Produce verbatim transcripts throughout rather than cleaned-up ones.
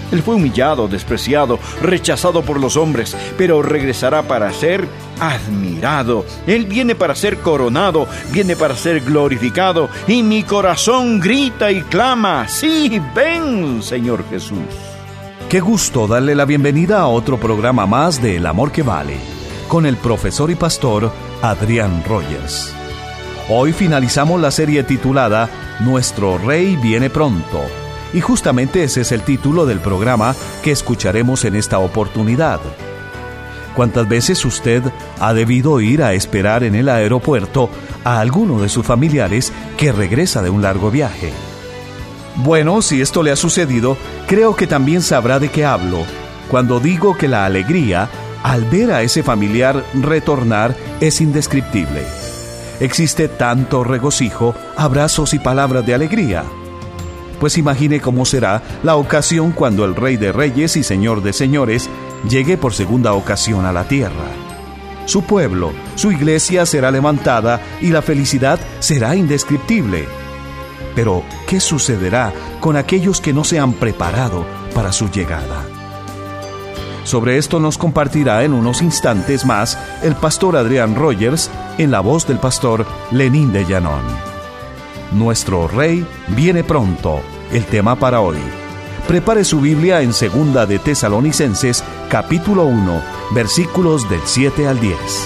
Él fue humillado, despreciado, rechazado por los hombres, pero regresará para ser admirado. Él viene para ser coronado, viene para ser glorificado, y mi corazón grita y clama: sí, ven, Señor Jesús. Qué gusto darle la bienvenida a otro programa más de El Amor que Vale, con el profesor y pastor Adrián Rogers. Hoy finalizamos la serie titulada Nuestro Rey viene pronto. Y justamente ese es el título del programa que escucharemos en esta oportunidad. ¿Cuántas veces usted ha debido ir a esperar en el aeropuerto a alguno de sus familiares que regresa de un largo viaje? Bueno, si esto le ha sucedido, creo que también sabrá de qué hablo cuando digo que la alegría al ver a ese familiar retornar es indescriptible. Existe tanto regocijo, abrazos y palabras de alegría. Pues imagine cómo será la ocasión cuando el Rey de Reyes y Señor de Señores llegue por segunda ocasión a la tierra. Su pueblo, su iglesia será levantada y la felicidad será indescriptible. Pero, ¿qué sucederá con aquellos que no se han preparado para su llegada? Sobre esto nos compartirá en unos instantes más el pastor Adrián Rogers en la voz del pastor Lenín de Llanón. Nuestro Rey viene pronto, el tema para hoy. Prepare su Biblia en Segunda de Tesalonicenses, capítulo uno, versículos del siete al diez.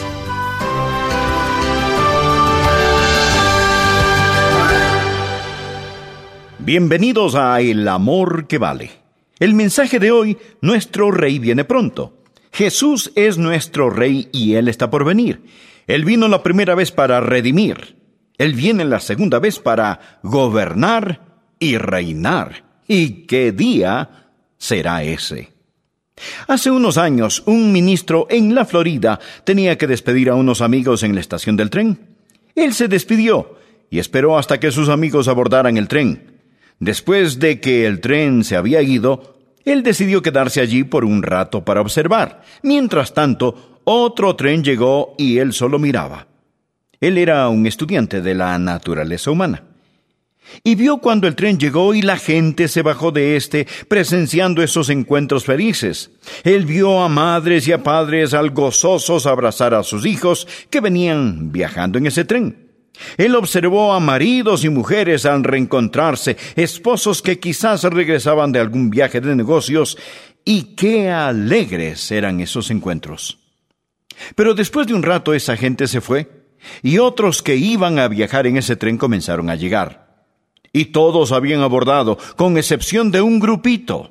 Bienvenidos a El Amor que Vale. El mensaje de hoy: nuestro Rey viene pronto. Jesús es nuestro Rey y Él está por venir. Él vino la primera vez para redimir. Él viene la segunda vez para gobernar y reinar. ¿Y qué día será ese? Hace unos años, un ministro en la Florida tenía que despedir a unos amigos en la estación del tren. Él se despidió y esperó hasta que sus amigos abordaran el tren. Después de que el tren se había ido, él decidió quedarse allí por un rato para observar. Mientras tanto, otro tren llegó y él solo miraba. Él era un estudiante de la naturaleza humana. Y vio cuando el tren llegó y la gente se bajó de éste, presenciando esos encuentros felices. Él vio a madres y a padres al gozosos abrazar a sus hijos que venían viajando en ese tren. Él observó a maridos y mujeres al reencontrarse, esposos que quizás regresaban de algún viaje de negocios, y qué alegres eran esos encuentros. Pero después de un rato esa gente se fue, y otros que iban a viajar en ese tren comenzaron a llegar. Y todos habían abordado, con excepción de un grupito.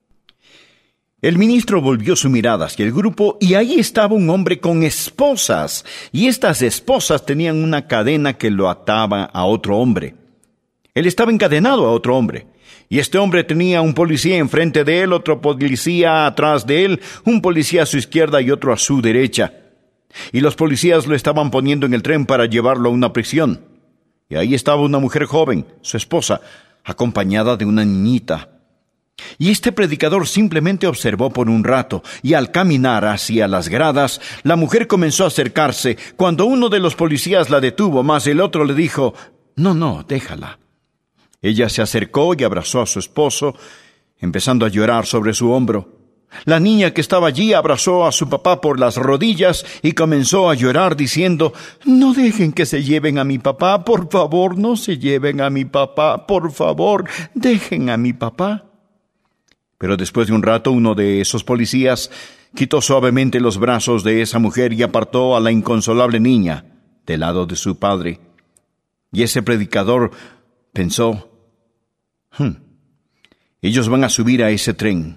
El ministro volvió su mirada hacia el grupo y ahí estaba un hombre con esposas, y estas esposas tenían una cadena que lo ataba a otro hombre. Él estaba encadenado a otro hombre, y este hombre tenía un policía enfrente de él, otro policía atrás de él, un policía a su izquierda y otro a su derecha. Y los policías lo estaban poniendo en el tren para llevarlo a una prisión. Y ahí estaba una mujer joven, su esposa, acompañada de una niñita. Y este predicador simplemente observó por un rato, y al caminar hacia las gradas, la mujer comenzó a acercarse, cuando uno de los policías la detuvo, mas el otro le dijo: «No, no, déjala». Ella se acercó y abrazó a su esposo, empezando a llorar sobre su hombro. La niña que estaba allí abrazó a su papá por las rodillas y comenzó a llorar diciendo: «No dejen que se lleven a mi papá, por favor, no se lleven a mi papá, por favor, dejen a mi papá». Pero después de un rato, uno de esos policías quitó suavemente los brazos de esa mujer y apartó a la inconsolable niña del lado de su padre. Y ese predicador pensó: hmm, ellos van a subir a ese tren.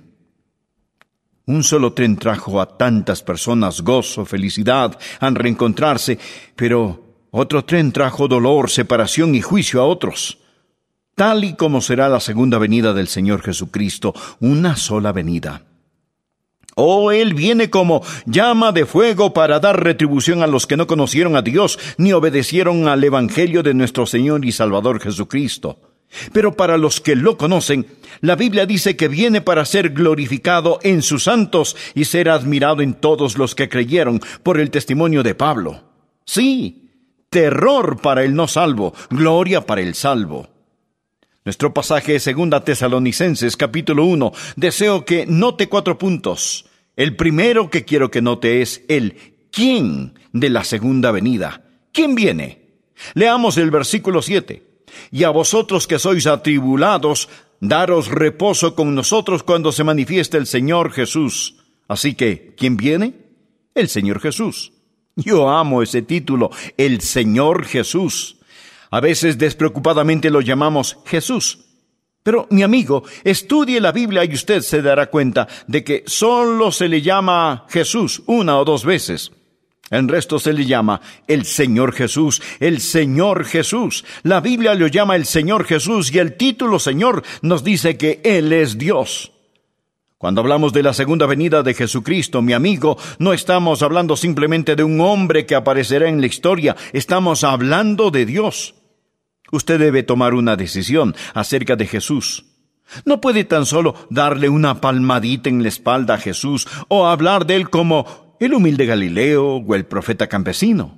Un solo tren trajo a tantas personas gozo, felicidad, al reencontrarse, pero otro tren trajo dolor, separación y juicio a otros. Tal y como será la segunda venida del Señor Jesucristo, una sola venida. Oh, Él viene como llama de fuego para dar retribución a los que no conocieron a Dios ni obedecieron al Evangelio de nuestro Señor y Salvador Jesucristo. Pero para los que lo conocen, la Biblia dice que viene para ser glorificado en sus santos y ser admirado en todos los que creyeron por el testimonio de Pablo. Sí, terror para el no salvo, gloria para el salvo. Nuestro pasaje es Segunda Tesalonicenses, capítulo uno. Deseo que note cuatro puntos. El primero que quiero que note es el quién de la segunda venida. ¿Quién viene? Leamos el versículo siete. Y a vosotros que sois atribulados, daros reposo con nosotros cuando se manifieste el Señor Jesús. Así que, ¿quién viene? El Señor Jesús. Yo amo ese título, el Señor Jesús. A veces despreocupadamente lo llamamos Jesús. Pero, mi amigo, estudie la Biblia y usted se dará cuenta de que solo se le llama Jesús una o dos veces. El resto se le llama el Señor Jesús, el Señor Jesús. La Biblia lo llama el Señor Jesús y el título Señor nos dice que Él es Dios. Cuando hablamos de la segunda venida de Jesucristo, mi amigo, no estamos hablando simplemente de un hombre que aparecerá en la historia, estamos hablando de Dios. Usted debe tomar una decisión acerca de Jesús. No puede tan solo darle una palmadita en la espalda a Jesús o hablar de Él como el humilde Galileo o el profeta campesino.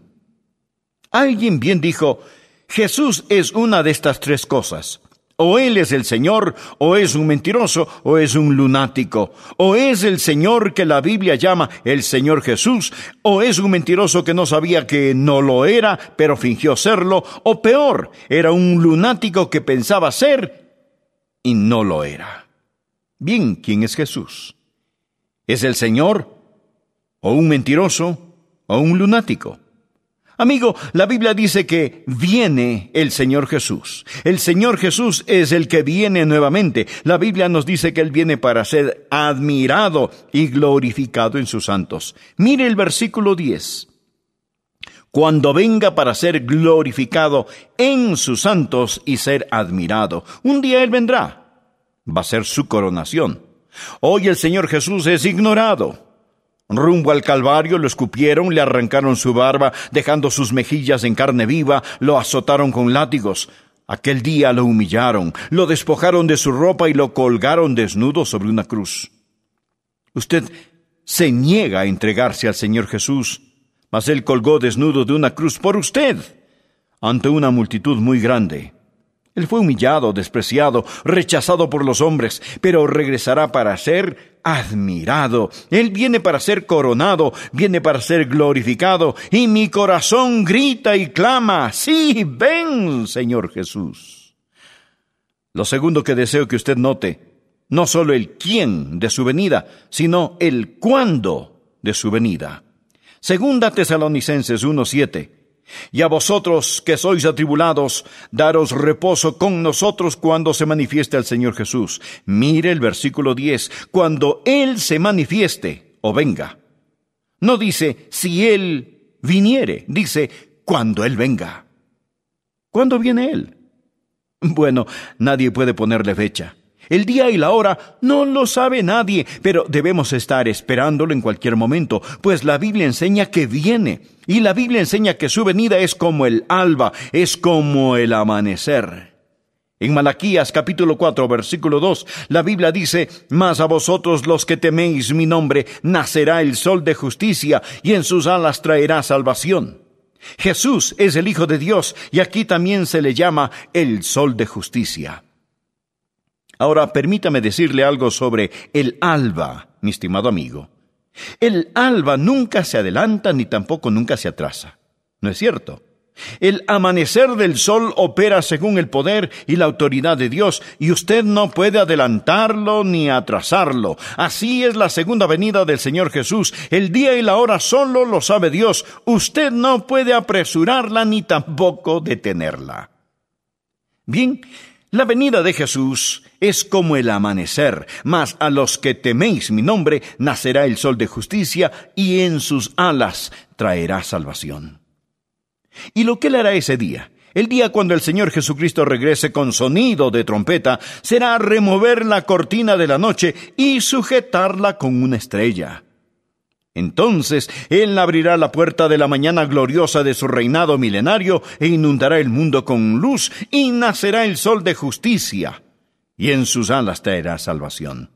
Alguien bien dijo, Jesús es una de estas tres cosas. O Él es el Señor, o es un mentiroso, o es un lunático. O es el Señor que la Biblia llama el Señor Jesús, o es un mentiroso que no sabía que no lo era, pero fingió serlo, o peor, era un lunático que pensaba ser y no lo era. Bien, ¿quién es Jesús? ¿Es el Señor, o un mentiroso, o un lunático? Amigo, la Biblia dice que viene el Señor Jesús. El Señor Jesús es el que viene nuevamente. La Biblia nos dice que Él viene para ser admirado y glorificado en sus santos. Mire el versículo diez. Cuando venga para ser glorificado en sus santos y ser admirado. Un día Él vendrá. Va a ser su coronación. Hoy el Señor Jesús es ignorado. Rumbo al Calvario lo escupieron, le arrancaron su barba, dejando sus mejillas en carne viva, lo azotaron con látigos. Aquel día lo humillaron, lo despojaron de su ropa y lo colgaron desnudo sobre una cruz. Usted se niega a entregarse al Señor Jesús, mas Él colgó desnudo de una cruz por usted, ante una multitud muy grande. Él fue humillado, despreciado, rechazado por los hombres, pero regresará para ser admirado. Él viene para ser coronado, viene para ser glorificado, y mi corazón grita y clama, ¡sí, ven, Señor Jesús! Lo segundo que deseo que usted note, no solo el quién de su venida, sino el cuándo de su venida. Segunda Tesalonicenses uno siete. Y a vosotros que sois atribulados, daros reposo con nosotros cuando se manifieste el Señor Jesús. Mire el versículo diez, cuando Él se manifieste o venga. No dice si Él viniere, dice cuando Él venga. ¿Cuándo viene Él? Bueno, nadie puede ponerle fecha. El día y la hora no lo sabe nadie, pero debemos estar esperándolo en cualquier momento, pues la Biblia enseña que viene, y la Biblia enseña que su venida es como el alba, es como el amanecer. En Malaquías capítulo cuatro, versículo dos, la Biblia dice, «Mas a vosotros los que teméis mi nombre, nacerá el sol de justicia, y en sus alas traerá salvación». Jesús es el Hijo de Dios, y aquí también se le llama el sol de justicia. Ahora, permítame decirle algo sobre el alba, mi estimado amigo. El alba nunca se adelanta ni tampoco nunca se atrasa. ¿No es cierto? El amanecer del sol opera según el poder y la autoridad de Dios, y usted no puede adelantarlo ni atrasarlo. Así es la segunda venida del Señor Jesús. El día y la hora solo lo sabe Dios. Usted no puede apresurarla ni tampoco detenerla. Bien, la venida de Jesús es como el amanecer, mas a los que teméis mi nombre nacerá el sol de justicia y en sus alas traerá salvación. ¿Y lo que él hará ese día? El día cuando el Señor Jesucristo regrese con sonido de trompeta, será remover la cortina de la noche y sujetarla con una estrella. Entonces Él abrirá la puerta de la mañana gloriosa de su reinado milenario e inundará el mundo con luz y nacerá el sol de justicia y en sus alas traerá salvación.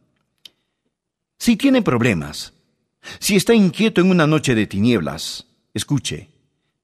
Si tiene problemas, si está inquieto en una noche de tinieblas, escuche,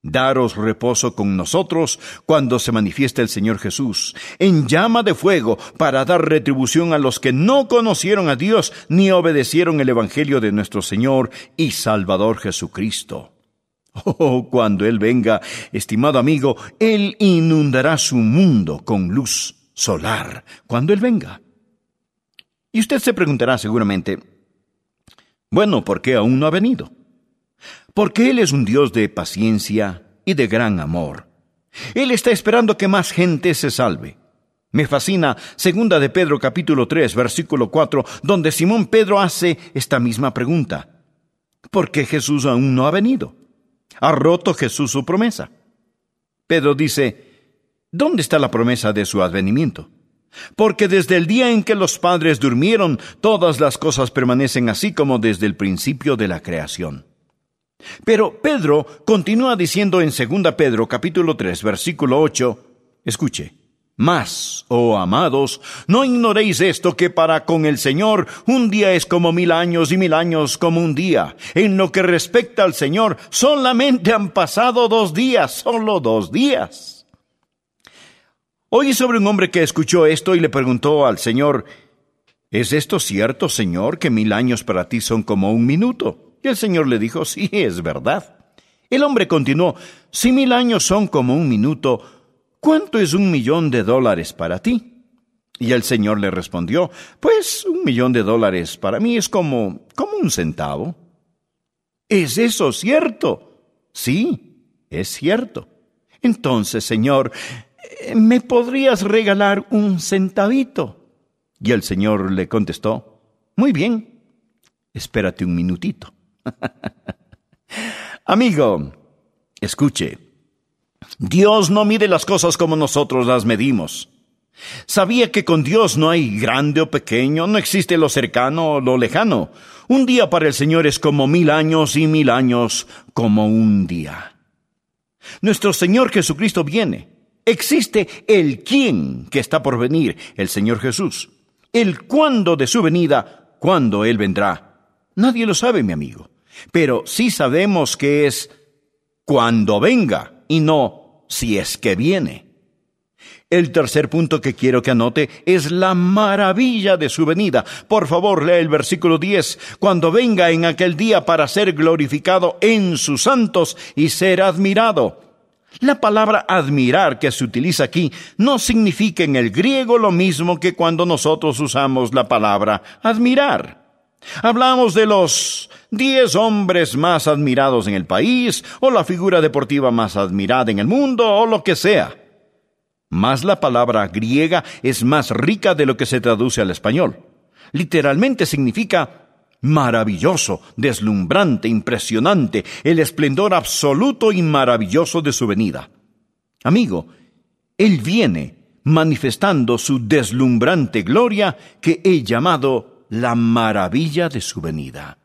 daros reposo con nosotros cuando se manifieste el Señor Jesús, en llama de fuego, para dar retribución a los que no conocieron a Dios ni obedecieron el Evangelio de nuestro Señor y Salvador Jesucristo. Oh, cuando Él venga, estimado amigo, Él inundará su mundo con luz solar, cuando Él venga. Y usted se preguntará seguramente, bueno, ¿por qué aún no ha venido? Porque Él es un Dios de paciencia y de gran amor. Él está esperando que más gente se salve. Me fascina Segunda de Pedro capítulo tres, versículo cuatro, donde Simón Pedro hace esta misma pregunta. ¿Por qué Jesús aún no ha venido? ¿Ha roto Jesús su promesa? Pedro dice, ¿dónde está la promesa de su advenimiento? Porque desde el día en que los padres durmieron, todas las cosas permanecen así como desde el principio de la creación. Pero Pedro continúa diciendo en Segunda Pedro capítulo tres, versículo ocho, escuche, mas, oh amados, no ignoréis esto, que para con el Señor un día es como mil años y mil años como un día. En lo que respecta al Señor, solamente han pasado dos días, solo dos días. Oí sobre un hombre que escuchó esto y le preguntó al Señor, ¿es esto cierto, Señor, que mil años para ti son como un minuto? Y el Señor le dijo, sí, es verdad. El hombre continuó, si mil años son como un minuto, ¿cuánto es un millón de dólares para ti? Y el Señor le respondió, pues un millón de dólares para mí es como, como un centavo. ¿Es eso cierto? Sí, es cierto. Entonces, Señor, ¿me podrías regalar un centavito? Y el Señor le contestó, muy bien, espérate un minutito. Amigo, escuche, Dios no mide las cosas como nosotros las medimos. ¿Sabía que con Dios no hay grande o pequeño, no existe lo cercano o lo lejano? Un día para el Señor es como mil años y mil años como un día. Nuestro Señor Jesucristo viene. Existe el quién que está por venir, el Señor Jesús. El cuándo de su venida, cuándo Él vendrá. Nadie lo sabe, mi amigo. Pero sí sabemos que es cuando venga y no si es que viene. El tercer punto que quiero que anote es la maravilla de su venida. Por favor, lea el versículo diez. Cuando venga en aquel día para ser glorificado en sus santos y ser admirado. La palabra admirar que se utiliza aquí no significa en el griego lo mismo que cuando nosotros usamos la palabra admirar. Hablamos de los diez hombres más admirados en el país, o la figura deportiva más admirada en el mundo, o lo que sea. Mas la palabra griega es más rica de lo que se traduce al español. Literalmente significa maravilloso, deslumbrante, impresionante, el esplendor absoluto y maravilloso de su venida. Amigo, Él viene manifestando su deslumbrante gloria que he llamado la maravilla de su venida.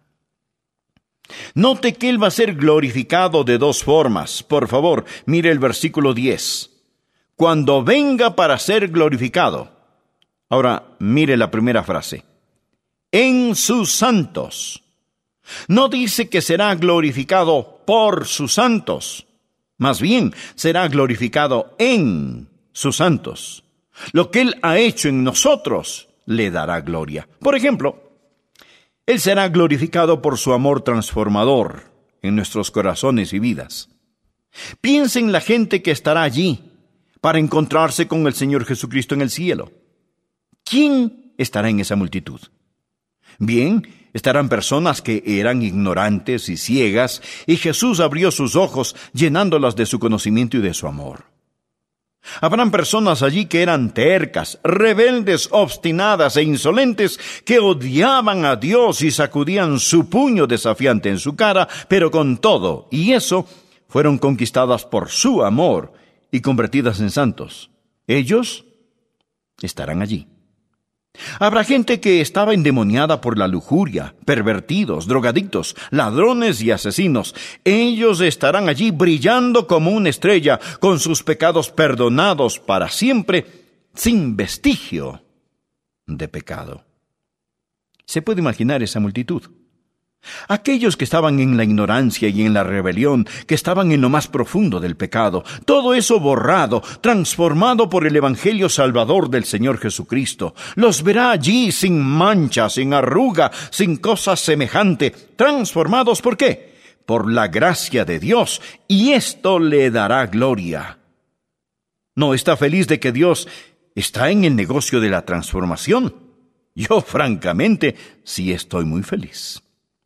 Note que Él va a ser glorificado de dos formas. Por favor, mire el versículo diez. Cuando venga para ser glorificado. Ahora, mire la primera frase. En sus santos. No dice que será glorificado por sus santos. Más bien, será glorificado en sus santos. Lo que Él ha hecho en nosotros le dará gloria. Por ejemplo, Él será glorificado por su amor transformador en nuestros corazones y vidas. Piensa en la gente que estará allí para encontrarse con el Señor Jesucristo en el cielo. ¿Quién estará en esa multitud? Bien, estarán personas que eran ignorantes y ciegas, y Jesús abrió sus ojos, llenándolas de su conocimiento y de su amor. Habrán personas allí que eran tercas, rebeldes, obstinadas e insolentes, que odiaban a Dios y sacudían su puño desafiante en su cara, pero con todo y eso fueron conquistadas por su amor y convertidas en santos. Ellos estarán allí. Habrá gente que estaba endemoniada por la lujuria, pervertidos, drogadictos, ladrones y asesinos. Ellos estarán allí brillando como una estrella, con sus pecados perdonados para siempre, sin vestigio de pecado. ¿Se puede imaginar esa multitud? Aquellos que estaban en la ignorancia y en la rebelión, que estaban en lo más profundo del pecado, todo eso borrado, transformado por el Evangelio Salvador del Señor Jesucristo, los verá allí sin mancha, sin arruga, sin cosa semejante, transformados, ¿por qué? Por la gracia de Dios, y esto le dará gloria. ¿No está feliz de que Dios está en el negocio de la transformación? Yo, francamente, sí estoy muy feliz.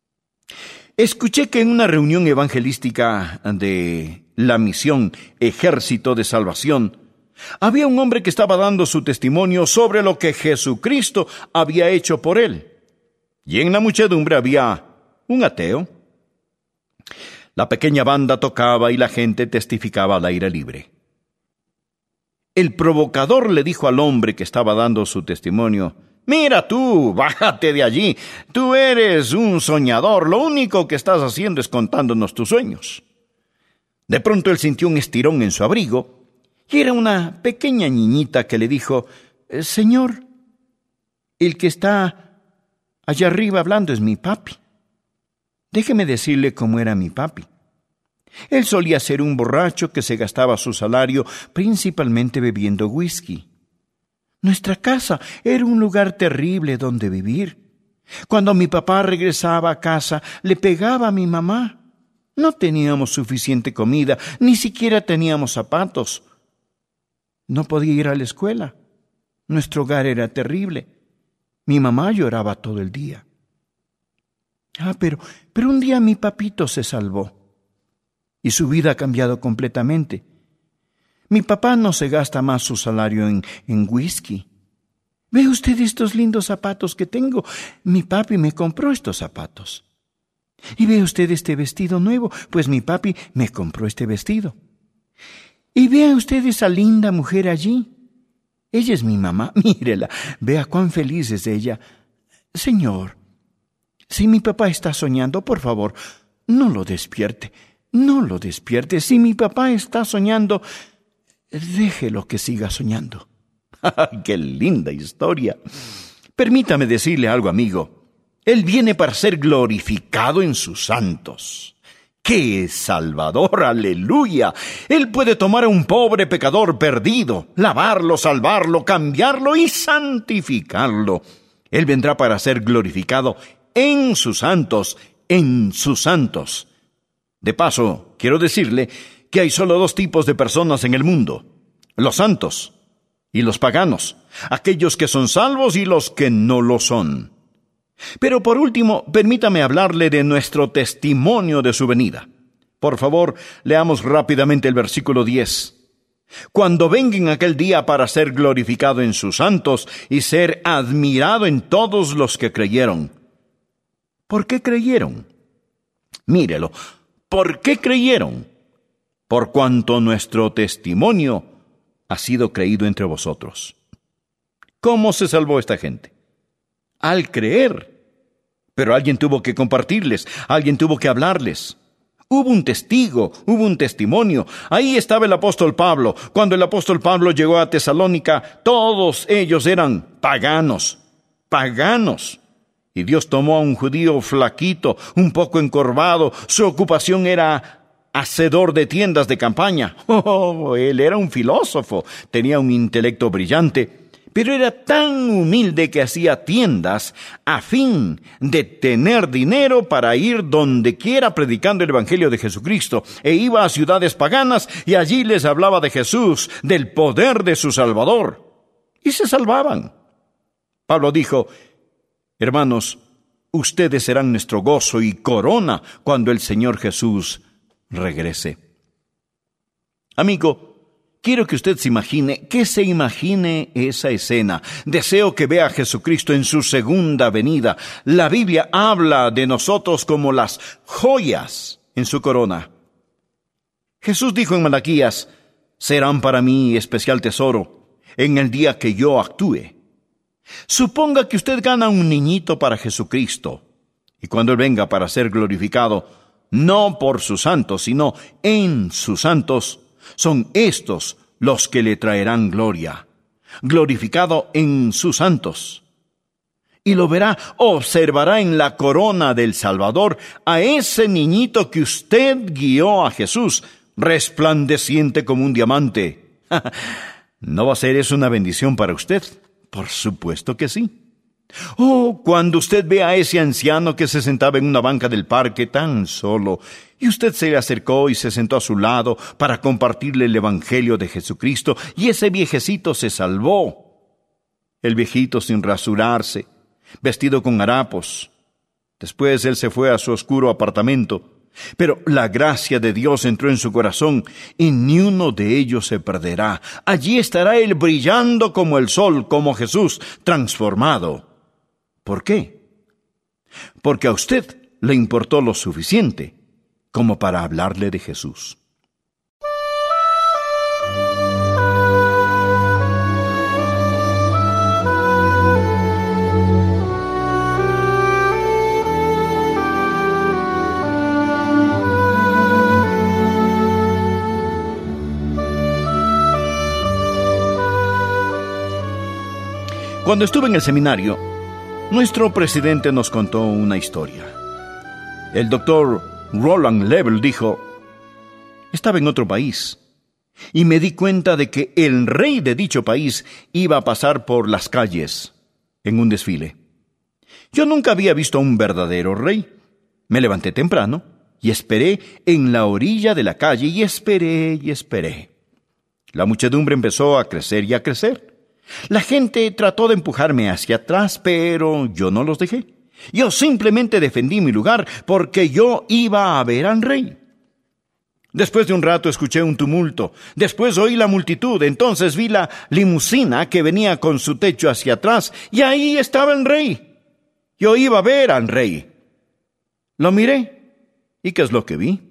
Escuché que en una reunión evangelística de la misión Ejército de Salvación, había un hombre que estaba dando su testimonio sobre lo que Jesucristo había hecho por él. Y en la muchedumbre había un ateo. La pequeña banda tocaba y la gente testificaba al aire libre. El provocador le dijo al hombre que estaba dando su testimonio: «Mira tú, bájate de allí. Tú eres un soñador. Lo único que estás haciendo es contándonos tus sueños». De pronto él sintió un estirón en su abrigo y era una pequeña niñita que le dijo: «Señor, el que está allá arriba hablando es mi papi. Déjeme decirle cómo era mi papi. Él solía ser un borracho que se gastaba su salario principalmente bebiendo whisky. Nuestra casa era un lugar terrible donde vivir. Cuando mi papá regresaba a casa, le pegaba a mi mamá. No teníamos suficiente comida, ni siquiera teníamos zapatos. No podía ir a la escuela. Nuestro hogar era terrible. Mi mamá lloraba todo el día. Ah, pero, pero un día mi papito se salvó. Y su vida ha cambiado completamente. Mi papá no se gasta más su salario en, en whisky. ¿Ve usted estos lindos zapatos que tengo? Mi papi me compró estos zapatos. ¿Y ve usted este vestido nuevo? Pues mi papi me compró este vestido. ¿Y vea usted esa linda mujer allí? Ella es mi mamá. Mírela, vea cuán feliz es ella. Señor, si mi papá está soñando, por favor, no lo despierte. No lo despierte. Si mi papá está soñando, déjelo que siga soñando». ¡Qué linda historia! Permítame decirle algo, amigo. Él viene para ser glorificado en sus santos. ¡Qué Salvador! ¡Aleluya! Él puede tomar a un pobre pecador perdido, lavarlo, salvarlo, cambiarlo y santificarlo. Él vendrá para ser glorificado en sus santos, en sus santos. De paso, quiero decirle que hay solo dos tipos de personas en el mundo: los santos y los paganos, aquellos que son salvos y los que no lo son. Pero por último, permítame hablarle de nuestro testimonio de su venida. Por favor, leamos rápidamente el versículo diez. «Cuando venga en aquel día para ser glorificado en sus santos y ser admirado en todos los que creyeron». ¿Por qué creyeron? Mírelo. ¿Por qué creyeron? Por cuanto nuestro testimonio ha sido creído entre vosotros. ¿Cómo se salvó esta gente? Al creer. Pero alguien tuvo que compartirles, alguien tuvo que hablarles. Hubo un testigo, hubo un testimonio. Ahí estaba el apóstol Pablo. Cuando el apóstol Pablo llegó a Tesalónica, todos ellos eran paganos, paganos. Y Dios tomó a un judío flaquito, un poco encorvado. Su ocupación era hacedor de tiendas de campaña. Oh, él era un filósofo, tenía un intelecto brillante, pero era tan humilde que hacía tiendas a fin de tener dinero para ir donde quiera predicando el Evangelio de Jesucristo. E iba a ciudades paganas y allí les hablaba de Jesús, del poder de su Salvador. Y se salvaban. Pablo dijo: «Hermanos, ustedes serán nuestro gozo y corona cuando el Señor Jesús regrese». Amigo, quiero que usted se imagine, que se imagine esa escena. Deseo que vea a Jesucristo en su segunda venida. La Biblia habla de nosotros como las joyas en su corona. Jesús dijo en Malaquías: «Serán para mí especial tesoro en el día que yo actúe». Suponga que usted gana un niñito para Jesucristo, y cuando Él venga para ser glorificado, no por sus santos, sino en sus santos, son estos los que le traerán gloria, glorificado en sus santos. y lo verá, observará en la corona del Salvador a ese niñito que usted guió a Jesús, resplandeciente como un diamante. ¿No va a ser eso una bendición para usted? Por supuesto que sí. Oh, cuando usted ve a ese anciano que se sentaba en una banca del parque tan solo, y usted se le acercó y se sentó a su lado para compartirle el Evangelio de Jesucristo, y ese viejecito se salvó. El viejito sin rasurarse, vestido con harapos. Después él se fue a su oscuro apartamento, pero la gracia de Dios entró en su corazón y ni uno de ellos se perderá. Allí estará él brillando como el sol, como Jesús, transformado. ¿Por qué? Porque a usted le importó lo suficiente como para hablarle de Jesús. Cuando estuve en el seminario, nuestro presidente nos contó una historia. El doctor Roland Level dijo: estaba en otro país y me di cuenta de que el rey de dicho país iba a pasar por las calles en un desfile. Yo nunca había visto a un verdadero rey. Me levanté temprano y esperé en la orilla de la calle y esperé y esperé. La muchedumbre empezó a crecer y a crecer. La gente trató de empujarme hacia atrás, pero yo no los dejé. Yo simplemente defendí mi lugar porque yo iba a ver al rey. Después de un rato escuché un tumulto. Después oí la multitud. Entonces vi la limusina que venía con su techo hacia atrás y ahí estaba el rey. Yo iba a ver al rey. Lo miré. ¿Y qué es lo que vi?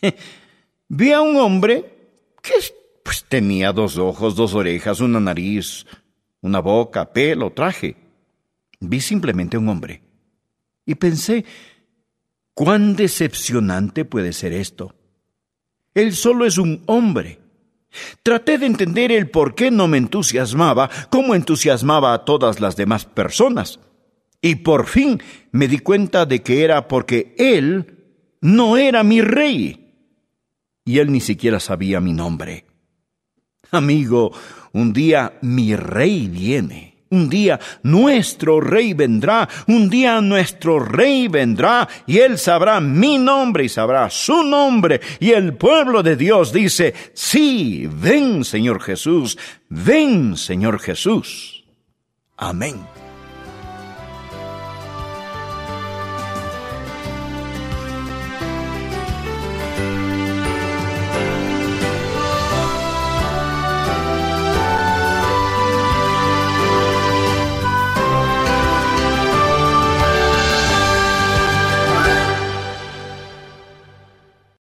Vi a un hombre que pues, tenía dos ojos, dos orejas, una nariz, una boca, pelo, traje. Vi simplemente a un hombre. Y pensé, ¿cuán decepcionante puede ser esto? Él solo es un hombre. Traté de entender el por qué no me entusiasmaba, como entusiasmaba a todas las demás personas. Y por fin me di cuenta de que era porque él no era mi rey. Y él ni siquiera sabía mi nombre. Amigo, un día mi rey viene. Un día nuestro rey vendrá, un día nuestro rey vendrá y él sabrá mi nombre y sabrá su nombre. Y el pueblo de Dios dice, sí, ven Señor Jesús, ven Señor Jesús. Amén.